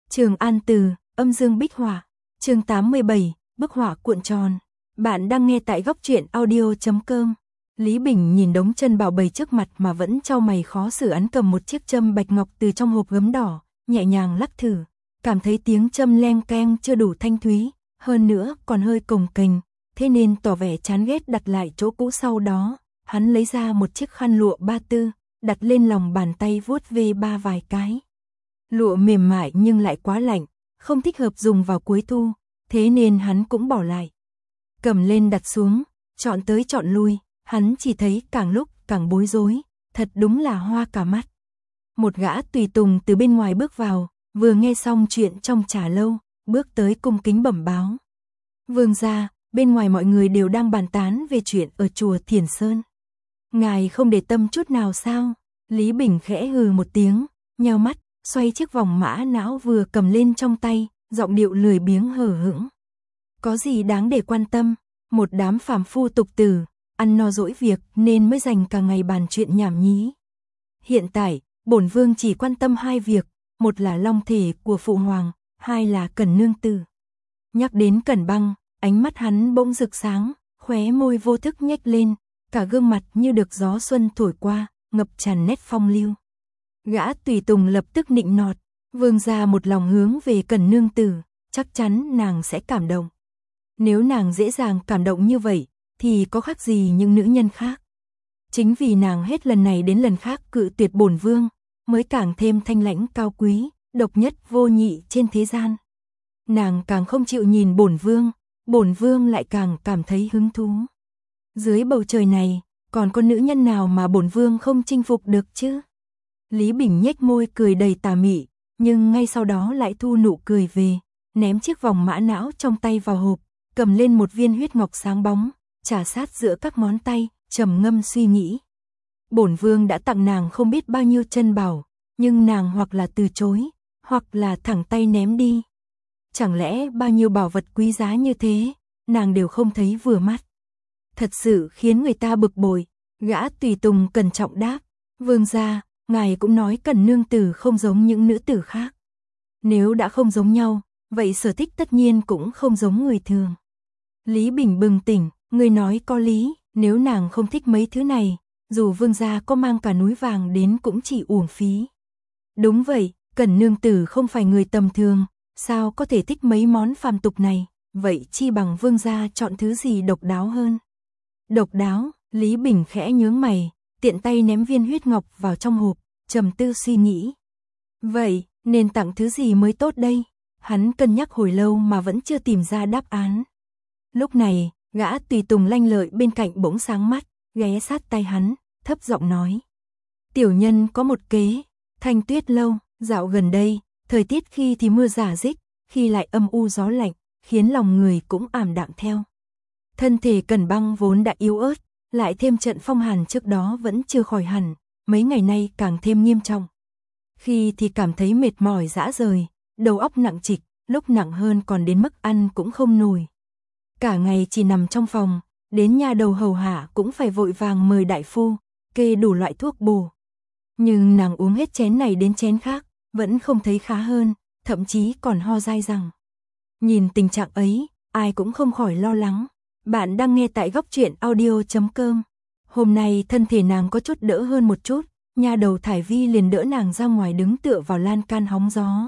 Trường An Từ, âm dương bích họa. Chương 87, bức họa cuộn tròn. Bạn đang nghe tại góc truyện audio.com. Lý Bình nhìn đống chân bảo bày trước mặt mà vẫn chau mày khó xử, ấn cầm một chiếc châm bạch ngọc từ trong hộp gấm đỏ, nhẹ nhàng lắc thử, cảm thấy tiếng châm leng keng chưa đủ thanh thúy, hơn nữa còn hơi cồng kềnh, thế nên tỏ vẻ chán ghét đặt lại chỗ cũ. Sau đó, hắn lấy ra một chiếc khăn lụa ba tư, đặt lên lòng bàn tay vuốt ve ba vài cái. Lụa mềm mại nhưng lại quá lạnh, không thích hợp dùng vào cuối thu, thế nên hắn cũng bỏ lại. Cầm lên đặt xuống, chọn tới chọn lui, hắn chỉ thấy càng lúc càng bối rối, thật đúng là hoa cả mắt. Một gã tùy tùng từ bên ngoài bước vào, vừa nghe xong chuyện trong trà lâu, bước tới cung kính bẩm báo. Vương gia, bên ngoài mọi người đều đang bàn tán về chuyện ở chùa Thiền Sơn. Ngài không để tâm chút nào sao? Lý Bình khẽ hừ một tiếng, nheo mắt, xoay chiếc vòng mã não vừa cầm lên trong tay, giọng điệu lười biếng hờ hững. Có gì đáng để quan tâm, một đám phàm phu tục tử, ăn no dỗi việc nên mới dành cả ngày bàn chuyện nhảm nhí. Hiện tại, bổn vương chỉ quan tâm hai việc, một là long thể của phụ hoàng, hai là Cẩn nương tử. Nhắc đến Cẩn Băng, ánh mắt hắn bỗng rực sáng, khóe môi vô thức nhếch lên, cả gương mặt như được gió xuân thổi qua, ngập tràn nét phong lưu. Gã tùy tùng lập tức nịnh nọt, vương gia một lòng hướng về Cẩn nương tử, chắc chắn nàng sẽ cảm động. Nếu nàng dễ dàng cảm động như vậy, thì có khác gì những nữ nhân khác. Chính vì nàng hết lần này đến lần khác cự tuyệt bổn vương, mới càng thêm thanh lãnh cao quý, độc nhất vô nhị trên thế gian. Nàng càng không chịu nhìn bổn vương lại càng cảm thấy hứng thú. Dưới bầu trời này, còn có nữ nhân nào mà bổn vương không chinh phục được chứ? Lý Bình nhếch môi cười đầy tà mị, nhưng ngay sau đó lại thu nụ cười về, ném chiếc vòng mã não trong tay vào hộp, cầm lên một viên huyết ngọc sáng bóng, chà sát giữa các ngón tay, trầm ngâm suy nghĩ. Bổn vương đã tặng nàng không biết bao nhiêu chân bảo, nhưng nàng hoặc là từ chối, hoặc là thẳng tay ném đi. Chẳng lẽ bao nhiêu bảo vật quý giá như thế, nàng đều không thấy vừa mắt? Thật sự khiến người ta bực bội. Gã tùy tùng cẩn trọng đáp, vương gia, ngài cũng nói Cẩn nương tử không giống những nữ tử khác. Nếu đã không giống nhau, vậy sở thích tất nhiên cũng không giống người thường. Lý Bình bừng tỉnh, người nói có lý, nếu nàng không thích mấy thứ này, dù vương gia có mang cả núi vàng đến cũng chỉ uổng phí. Đúng vậy, Cẩn nương tử không phải người tầm thường, sao có thể thích mấy món phàm tục này, vậy chi bằng vương gia chọn thứ gì độc đáo hơn. Độc đáo, Lý Bình khẽ nhướng mày, tiện tay ném viên huyết ngọc vào trong hộp, trầm tư suy nghĩ. Vậy, nên tặng thứ gì mới tốt đây? Hắn cân nhắc hồi lâu mà vẫn chưa tìm ra đáp án. Lúc này, gã tùy tùng lanh lợi bên cạnh bỗng sáng mắt, ghé sát tay hắn, thấp giọng nói. Tiểu nhân có một kế, Thanh Tuyết lâu, dạo gần đây, thời tiết khi thì mưa rả rích, khi lại âm u gió lạnh, khiến lòng người cũng ảm đạm theo. Thân thể Cẩn Băng vốn đã yếu ớt, lại thêm trận phong hàn trước đó vẫn chưa khỏi hẳn, mấy ngày nay càng thêm nghiêm trọng. Khi thì cảm thấy mệt mỏi rã rời, đầu óc nặng trịch, lúc nặng hơn còn đến mức ăn cũng không nổi. Cả ngày chỉ nằm trong phòng, đến nhà đầu hầu hạ cũng phải vội vàng mời đại phu, kê đủ loại thuốc bổ. Nhưng nàng uống hết chén này đến chén khác, vẫn không thấy khá hơn, thậm chí còn ho dai dẳng. Nhìn tình trạng ấy, ai cũng không khỏi lo lắng. Bạn đang nghe tại góc truyện audio.com. Hôm nay thân thể nàng có chút đỡ hơn một chút, nhà đầu Thải Vi liền đỡ nàng ra ngoài đứng tựa vào lan can hóng gió.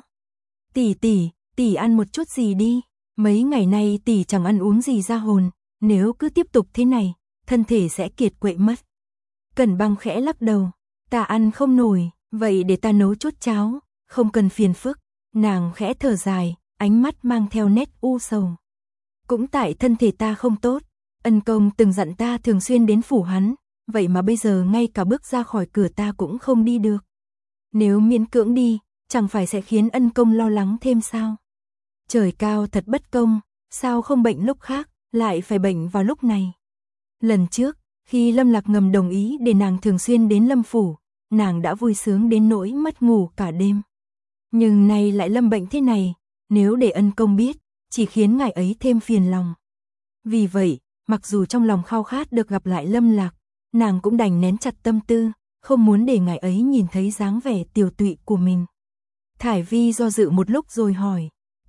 Tỷ ăn một chút gì đi, mấy ngày nay tỷ chẳng ăn uống gì ra hồn, nếu cứ tiếp tục thế này, thân thể sẽ kiệt quệ mất. Cẩn Băng khẽ lắc đầu, ta ăn không nổi, vậy để ta nấu chút cháo, không cần phiền phức. Nàng khẽ thở dài, ánh mắt mang theo nét u sầu. Cũng tại thân thể ta không tốt, ân công từng dặn ta thường xuyên đến phủ hắn, vậy mà bây giờ ngay cả bước ra khỏi cửa ta cũng không đi được. Nếu miễn cưỡng đi, chẳng phải sẽ khiến ân công lo lắng thêm sao? Trời cao thật bất công, sao không bệnh lúc khác, lại phải bệnh vào lúc này? Lần trước, khi Lâm Lạc ngầm đồng ý để nàng thường xuyên đến Lâm phủ, nàng đã vui sướng đến nỗi mất ngủ cả đêm. Nhưng nay lại lâm bệnh thế này, nếu để ân công biết, chỉ khiến ngài ấy thêm phiền lòng. Vì vậy, mặc dù trong lòng khao khát được gặp lại Lâm Lạc, nàng cũng đành nén chặt tâm tư, không muốn để ngài ấy nhìn thấy dáng vẻ tiều tụy của mình. Thải Vi do dự một lúc rồi hỏi,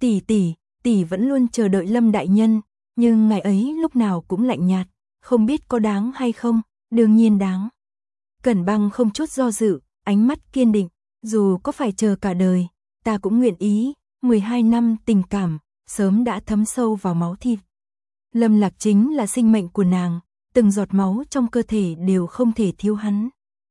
tỷ vẫn luôn chờ đợi Lâm đại nhân, nhưng ngày ấy lúc nào cũng lạnh nhạt, không biết có đáng hay không, đương nhiên đáng. Cẩn Băng không chút do dự, ánh mắt kiên định, dù có phải chờ cả đời, ta cũng nguyện ý, 12 năm tình cảm, sớm đã thấm sâu vào máu thịt. Lâm Lạc chính là sinh mệnh của nàng, từng giọt máu trong cơ thể đều không thể thiếu hắn.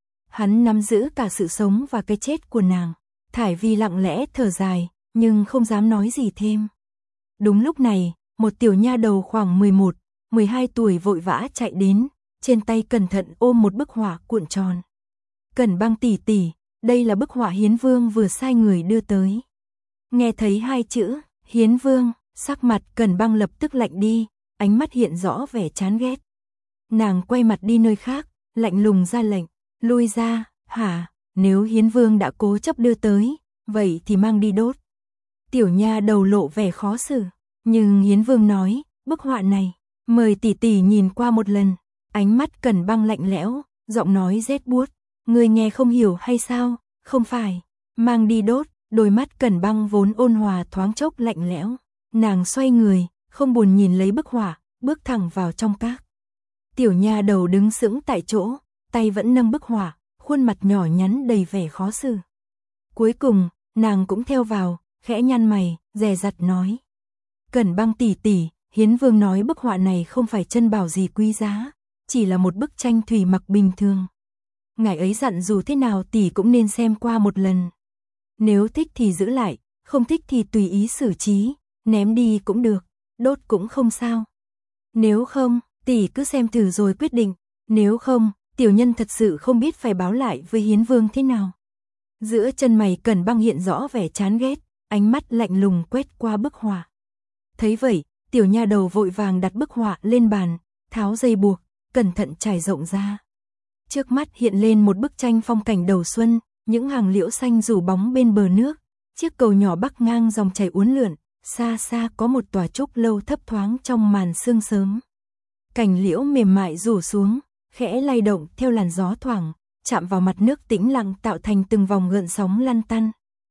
Hắn nắm giữ cả sự sống và cái chết của nàng. Thải Vi lặng lẽ thở dài, nhưng không dám nói gì thêm. Đúng lúc này, một tiểu nha đầu khoảng 11, 12 tuổi vội vã chạy đến, trên tay cẩn thận ôm một bức họa cuộn tròn. Cẩn Băng tỷ, đây là bức họa Hiến Vương vừa sai người đưa tới. Nghe thấy hai chữ, Hiến Vương, sắc mặt Cẩn Băng lập tức lạnh đi, ánh mắt hiện rõ vẻ chán ghét. Nàng quay mặt đi nơi khác, lạnh lùng ra lệnh, lui ra, hả, nếu Hiến Vương đã cố chấp đưa tới, vậy thì mang đi đốt. Tiểu nha đầu lộ vẻ khó xử, nhưng Hiến Vương nói, bức họa này, mời tỷ nhìn qua một lần. Ánh mắt Cẩn Băng lạnh lẽo, giọng nói rét buốt, người nghe không hiểu hay sao, không phải, mang đi đốt. Đôi mắt Cẩn Băng vốn ôn hòa thoáng chốc lạnh lẽo, nàng xoay người, không buồn nhìn lấy bức họa, bước thẳng vào trong các. Tiểu nha đầu đứng sững tại chỗ, tay vẫn nâng bức họa, khuôn mặt nhỏ nhắn đầy vẻ khó xử. Cuối cùng, nàng cũng theo vào, khẽ nhăn mày, dè dặt nói. Cẩn Băng tỷ, Hiến Vương nói bức họa này không phải chân bảo gì quý giá, chỉ là một bức tranh thủy mặc bình thường. Ngài ấy dặn dù thế nào tỷ cũng nên xem qua một lần. Nếu thích thì giữ lại, không thích thì tùy ý xử trí, ném đi cũng được, đốt cũng không sao. Nếu không, tỷ cứ xem thử rồi quyết định, nếu không, tiểu nhân thật sự không biết phải báo lại với Hiến Vương thế nào. Giữa chân mày Cẩn Băng hiện rõ vẻ chán ghét, ánh mắt lạnh lùng quét qua bức họa. Thấy vậy, tiểu nha đầu vội vàng đặt bức họa lên bàn, tháo dây buộc, cẩn thận trải rộng ra. Trước mắt hiện lên một bức tranh phong cảnh đầu xuân, những hàng liễu xanh rủ bóng bên bờ nước, chiếc cầu nhỏ bắc ngang dòng chảy uốn lượn, xa xa có một tòa trúc lâu thấp thoáng trong màn sương sớm. Cành liễu mềm mại rủ xuống, khẽ lay động theo làn gió thoảng, chạm vào mặt nước tĩnh lặng tạo thành từng vòng gợn sóng lăn tăn.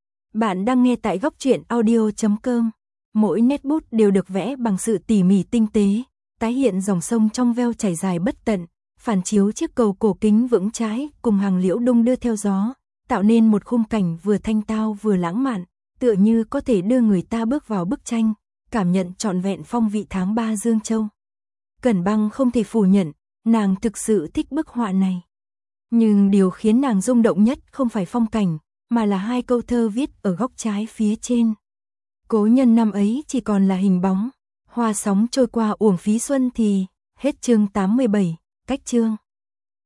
Bạn đang nghe tại góc truyện audio.com. Mỗi nét bút đều được vẽ bằng sự tỉ mỉ tinh tế, tái hiện dòng sông trong veo chảy dài bất tận, phản chiếu chiếc cầu cổ kính vững chãi cùng hàng liễu đung đưa theo gió, tạo nên một khung cảnh vừa thanh tao vừa lãng mạn, tựa như có thể đưa người ta bước vào bức tranh, cảm nhận trọn vẹn phong vị tháng 3 Dương Châu. Cẩn Băng không thể phủ nhận, nàng thực sự thích bức họa này. Nhưng điều khiến nàng rung động nhất không phải phong cảnh, mà là hai câu thơ viết ở góc trái phía trên. Cố nhân năm ấy chỉ còn là hình bóng, hoa sóng trôi qua uổng phí xuân thì, hết chương 87, cách chương.